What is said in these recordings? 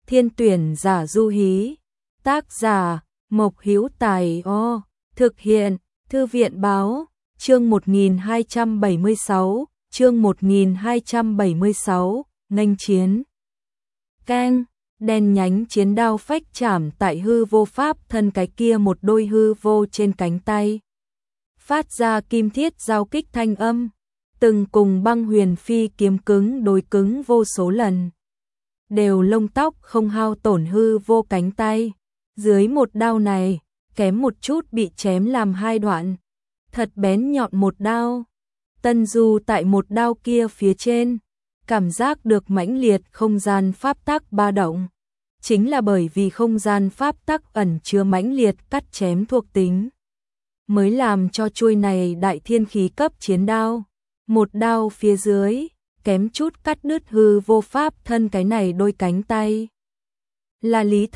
Thiên tuyển giả du hí. Tác giả Mộc Hữu Tài. Thực hiện Thư viện báo. Chương 1276, chương 1276, nghênh chiến. Keng, đen nhánh chiến đao phách chạm tại hư vô pháp thân cái kia một đôi hư vô trên cánh tay. Phát ra kim thiết giao kích thanh âm, từng cùng băng huyền phi kiếm cứng đối cứng vô số lần. Đều lông tóc không hao tổn hư vô cánh tay. Dưới một đao này, kém một chút bị chém làm hai đoạn. Thật bén nhọn một đao. Tân Du tại một đao kia phía trên, cảm giác được mãnh liệt không gian pháp tắc ba động. Chính là bởi vì không gian pháp tắc ẩn chứa mãnh liệt cắt chém thuộc tính, mới làm cho chuôi này đại thiên khí cấp chiến đao. Một đao phía dưới, kém chút cắt đứt hư vô pháp thân cái này đôi cánh tay. Là Lý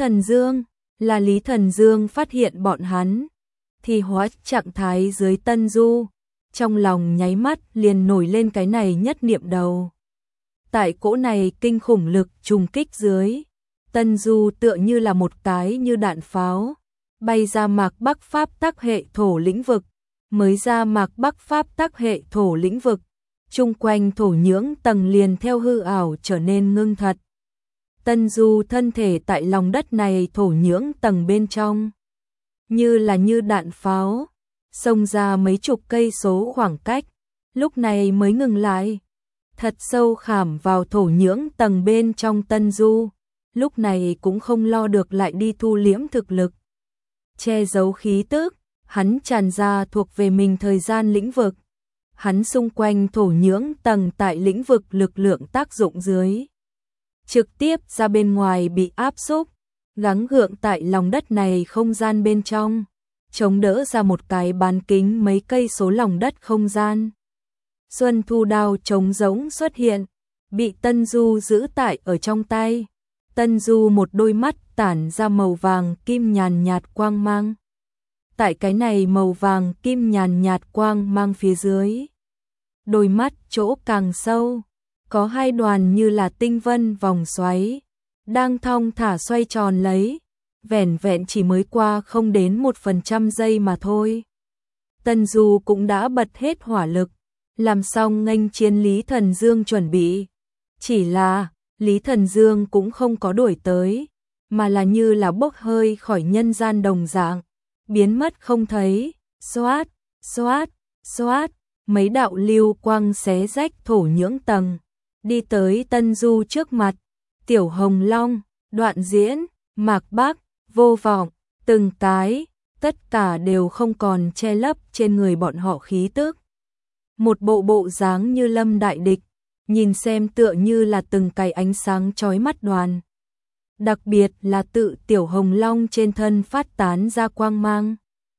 Thần Dương phát hiện bọn hắn thì hóa trạng thái dưới Tân Du, trong lòng nháy mắt liền nổi lên cái này nhất niệm đầu. Tại cỗ này kinh khủng lực trùng kích dưới, Tân Du tựa như là một cái như đạn pháo, bay ra mạc bắc pháp tắc hệ thổ lĩnh vực, mới ra mạc bắc pháp tắc hệ thổ lĩnh vực, chung quanh thổ nhưỡng tầng liền theo hư ảo trở nên ngưng thật. Tân Du thân thể tại lòng đất này thổ nhưỡng tầng bên trong, như đạn pháo, xông ra mấy chục cây số khoảng cách, lúc này mới ngừng lại. Thật sâu khảm vào thổ nhưỡng tầng bên trong Tân Du, lúc này cũng không lo được lại đi thu liễm thực lực. Che giấu khí tức, hắn tràn ra thuộc về mình thời gian lĩnh vực. Hắn xung quanh thổ nhưỡng tầng tại lĩnh vực lực lượng tác dụng dưới, trực tiếp ra bên ngoài bị áp xúc, gắng gượng tại lòng đất này không gian bên trong, chống đỡ ra một cái bán kính mấy cây số lòng đất không gian. Xuân Thu đao trống rỗng xuất hiện, bị Tân Du giữ tại ở trong tay. Tân Du một đôi mắt tản ra màu vàng kim nhàn nhạt quang mang. Tại cái này màu vàng kim nhàn nhạt quang mang phía dưới, đôi mắt chỗ càng sâu, có hai đoàn như là tinh vân vòng xoáy, đang thong thả xoay tròn lấy, vẻn vẹn chỉ mới qua không đến 1% giây mà thôi. Tân Du cũng đã bật hết hỏa lực, làm xong nghênh chiến Lý Thần Dương chuẩn bị. Chỉ là, Lý Thần Dương cũng không có đuổi tới, mà là như là bốc hơi khỏi nhân gian đồng dạng, biến mất không thấy. Xoát, xoát, xoát, mấy đạo lưu quang xé rách thổ nhưỡng tầng, đi tới Tân Du trước mặt. Tiểu Hồng Long, Đoạn Diễn, Mạc Bắc, Vô Vọng, từng cái, tất cả đều không còn che lấp trên người bọn họ khí tức. Một bộ dáng như lâm đại địch, nhìn xem tựa như là từng cái ánh sáng chói mắt đoàn. Đặc biệt là tự Tiểu Hồng Long trên thân phát tán ra quang mang,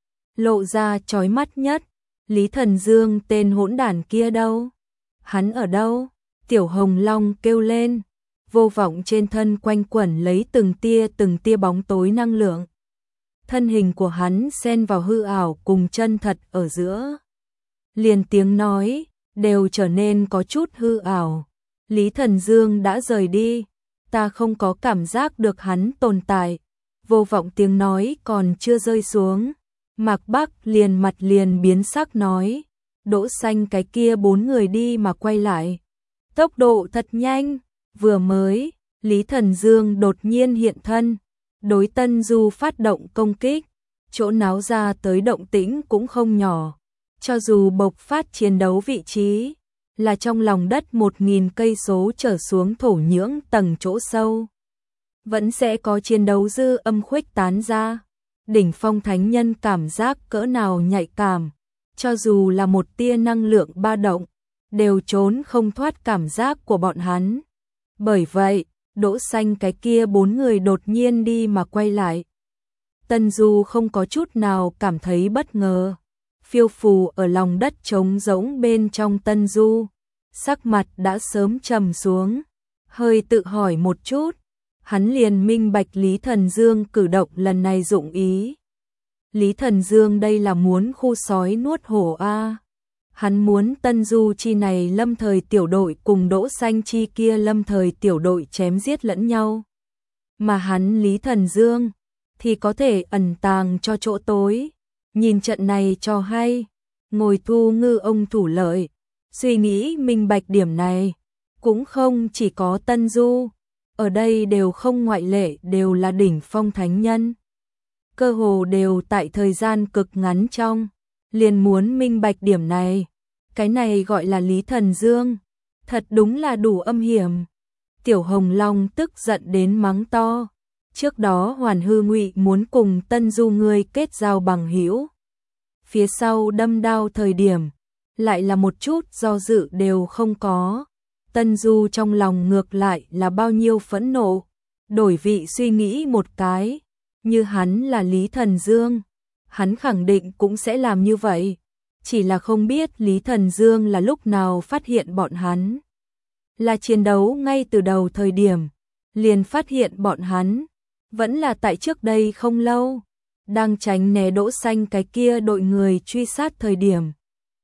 lộ ra chói mắt nhất. Lý Thần Dương tên hỗn đản kia đâu? Hắn ở đâu? Tiểu Hồng Long kêu lên. Vô Vọng trên thân quanh quẩn lấy từng tia bóng tối năng lượng. Thân hình của hắn xen vào hư ảo cùng chân thật ở giữa, liền tiếng nói đều trở nên có chút hư ảo. Lý Thần Dương đã rời đi, ta không có cảm giác được hắn tồn tại. Vô Vọng tiếng nói còn chưa rơi xuống, Mạc Bắc mặt liền biến sắc nói, Đỗ Xanh cái kia 4 người đi mà quay lại, tốc độ thật nhanh. Vừa mới, Lý Thần Dương đột nhiên hiện thân, đối Tân Du phát động công kích, chỗ náo ra tới động tĩnh cũng không nhỏ. Cho dù bộc phát chiến đấu vị trí là trong lòng đất 1000 cây số trở xuống thổ nhưỡng tầng chỗ sâu, vẫn sẽ có chiến đấu dư âm khuếch tán ra. Đỉnh phong thánh nhân cảm giác cỡ nào nhạy cảm, cho dù là một tia năng lượng ba động, đều trốn không thoát cảm giác của bọn hắn. Bởi vậy, Đỗ Xanh cái kia 4 người đột nhiên đi mà quay lại. Tân Du không có chút nào cảm thấy bất ngờ. Phiêu phù ở lòng đất trống rỗng bên trong Tân Du, sắc mặt đã sớm trầm xuống, hơi tự hỏi một chút, hắn liền minh bạch Lý Thần Dương cử động lần này dụng ý. Lý Thần Dương đây là muốn khu sói nuốt hổ a. Hắn muốn Tân Du chi này lâm thời tiểu đội cùng Đỗ Xanh chi kia lâm thời tiểu đội chém giết lẫn nhau. mà hắn Lý Thần Dương thì có thể ẩn tàng cho chỗ tối. Nhìn trận này cho hay, ngồi thu ngư ông thủ lợi, suy nghĩ minh bạch điểm này, cũng không chỉ có Tân Du, ở đây đều không ngoại lệ, đều là đỉnh phong thánh nhân. Cơ hồ đều tại thời gian cực ngắn trong, liền muốn minh bạch điểm này. Cái này gọi là Lý Thần Dương, thật đúng là đủ âm hiểm. Tiểu Hồng Long tức giận đến mắng to. Trước đó Hoàn Hư Ngụy muốn cùng Tân Du ngươi kết giao bằng hữu, phía sau đâm đao thời điểm, lại là một chút do dự đều không có. Tân Du trong lòng ngược lại là bao nhiêu phẫn nộ, đổi vị suy nghĩ một cái, như hắn là Lý Thần Dương, hắn khẳng định cũng sẽ làm như vậy, chỉ là không biết Lý Thần Dương là lúc nào phát hiện bọn hắn. Là chiến đấu ngay từ đầu thời điểm, liền phát hiện bọn hắn, vẫn là tại trước đây không lâu, đang tránh né Đỗ Xanh cái kia đội người truy sát thời điểm.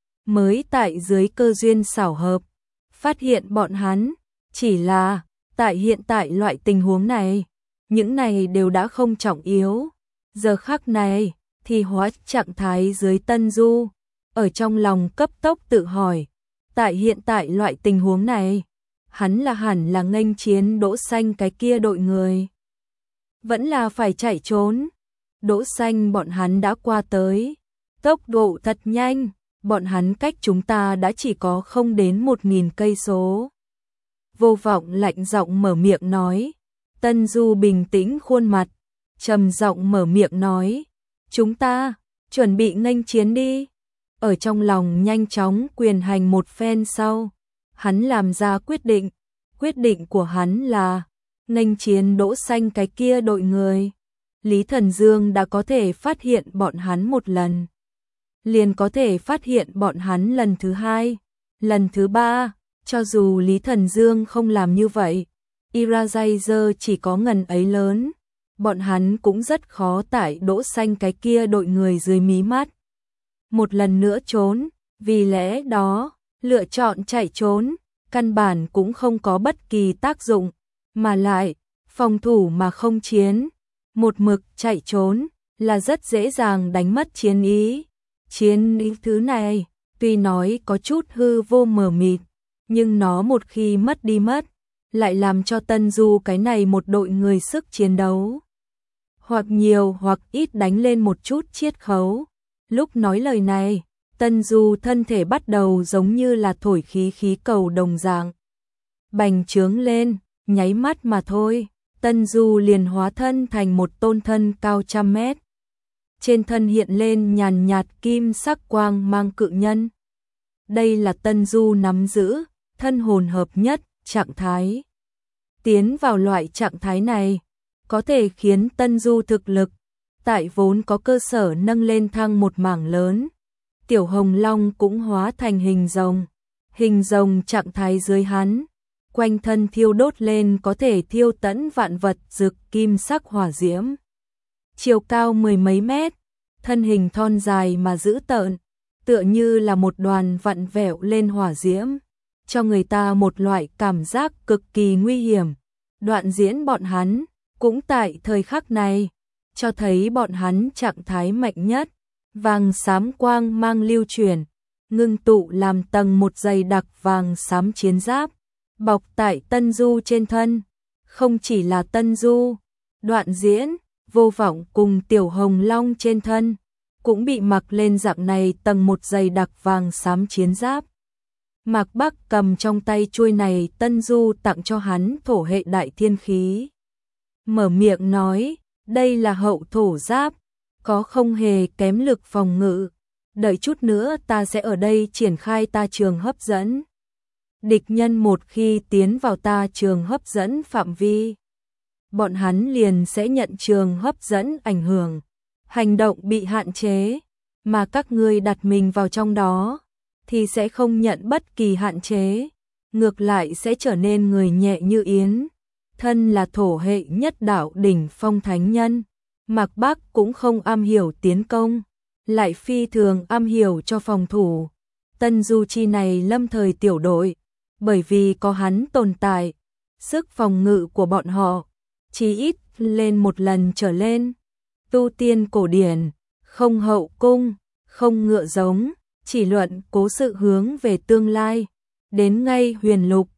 Mới tại dưới cơ duyên xảo hợp, phát hiện bọn hắn, chỉ là, tại hiện tại loại tình huống này, những này đều đã không trọng yếu. Giờ khắc này, thì hóa trạng thái dưới Tân Du, ở trong lòng cấp tốc tự hỏi, tại hiện tại loại tình huống này, hắn là hẳn là nghênh chiến Đỗ Xanh cái kia đội người, vẫn là phải chạy trốn. Đỗ Xanh bọn hắn đã qua tới, tốc độ thật nhanh, bọn hắn cách chúng ta đã chỉ có không đến 1000 cây số. Vô Vọng lạnh giọng mở miệng nói. Tân Du bình tĩnh khuôn mặt, trầm giọng mở miệng nói, chúng ta chuẩn bị nghênh chiến đi. Ở trong lòng nhanh chóng quyền hành một phen sau, hắn làm ra quyết định của hắn là nghênh chiến Đỗ Xanh cái kia đội người. Lý Thần Dương đã có thể phát hiện bọn hắn một lần, liền có thể phát hiện bọn hắn lần thứ hai, lần thứ ba. Cho dù Lý Thần Dương không làm như vậy, Irajazer chỉ có ngần ấy lớn, bọn hắn cũng rất khó tại Đỗ Xanh cái kia đội người dưới mí mắt một lần nữa trốn. Vì lẽ đó, lựa chọn chạy trốn, căn bản cũng không có bất kỳ tác dụng, mà lại, phòng thủ mà không chiến, một mực chạy trốn, là rất dễ dàng đánh mất chiến ý. Chiến ý thứ này, tuy nói có chút hư vô mờ mịt, nhưng nó một khi mất đi mất, lại làm cho Tân Du cái này một đội người sức chiến đấu, hoặc nhiều hoặc ít đánh lên một chút chiết khấu. Lúc nói lời này, Tân Du thân thể bắt đầu giống như là thổi khí cầu đồng dạng, bành trướng lên, nháy mắt mà thôi, Tân Du liền hóa thân thành một tôn thân cao 100 mét. Trên thân hiện lên nhàn nhạt kim sắc quang mang cự nhân. Đây là Tân Du nắm giữ thân hồn hợp nhất trạng thái. Tiến vào loại trạng thái này, có thể khiến Tân Du thực lực tại vốn có cơ sở nâng lên thăng một mảng lớn. Tiểu Hồng Long cũng hóa thành hình rồng trạng thái dưới hắn, quanh thân thiêu đốt lên có thể thiêu tận vạn vật rực kim sắc hỏa diễm. Chiều cao 10 mấy mét, thân hình thon dài mà dữ tợn, tựa như là một đoàn vặn vẹo lên hỏa diễm, cho người ta một loại cảm giác cực kỳ nguy hiểm. Đoạn diễn bọn hắn, cũng tại thời khắc này, cho thấy bọn hắn trạng thái mạnh nhất, vàng xám quang mang lưu chuyển, ngưng tụ làm tầng một dày đặc vàng xám chiến giáp, bọc tại Tân Du trên thân. Không chỉ là Tân Du, Đoạn diễn, Vô Vọng cùng Tiểu Hồng Long trên thân, cũng bị mặc lên dạng này tầng một dày đặc vàng xám chiến giáp. Mạc Bắc cầm trong tay chuôi này Tân Du tặng cho hắn thổ hệ đại thiên khí. Mở miệng nói, đây là hậu thổ giáp, có không hề kém lực phòng ngự. Đợi chút nữa ta sẽ ở đây triển khai ta trường hấp dẫn. Địch nhân một khi tiến vào ta trường hấp dẫn phạm vi, bọn hắn liền sẽ nhận trường hấp dẫn ảnh hưởng, hành động bị hạn chế, mà các ngươi đặt mình vào trong đó thì sẽ không nhận bất kỳ hạn chế, ngược lại sẽ trở nên người nhẹ như yến. Thân là thổ hệ nhất đạo đỉnh phong thánh nhân, Mạc Bắc cũng không am hiểu tiến công, lại phi thường am hiểu cho phòng thủ. Tân Du chi này lâm thời tiểu đội, bởi vì có hắn tồn tại, sức phòng ngự của bọn họ chí ít lên một lần trở lên. Tu tiên cổ điển, không hậu cung, không ngựa giống, chỉ luận cố sự hướng về tương lai. Đến ngay huyền lục,